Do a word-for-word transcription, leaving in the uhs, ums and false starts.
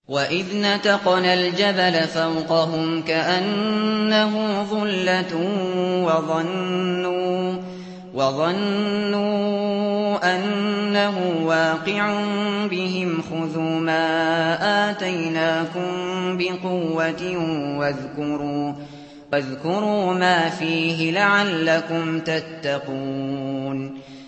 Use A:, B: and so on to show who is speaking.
A: وَإِذْ نَتَقْنَا الْجَبَلَ فَوْقَهُمْ كَأَنَّهُ ظُلَّةٌ وَظَنُّوا وَظَنُّوا أَنَّهُ وَاقِعٌ بِهِمْ خُذُوا مَا آتَيْنَاكُم بِقُوَّةٍ وَاذْكُرُوا مَا فِيهِ لَعَلَّكُمْ تَتَّقُونَ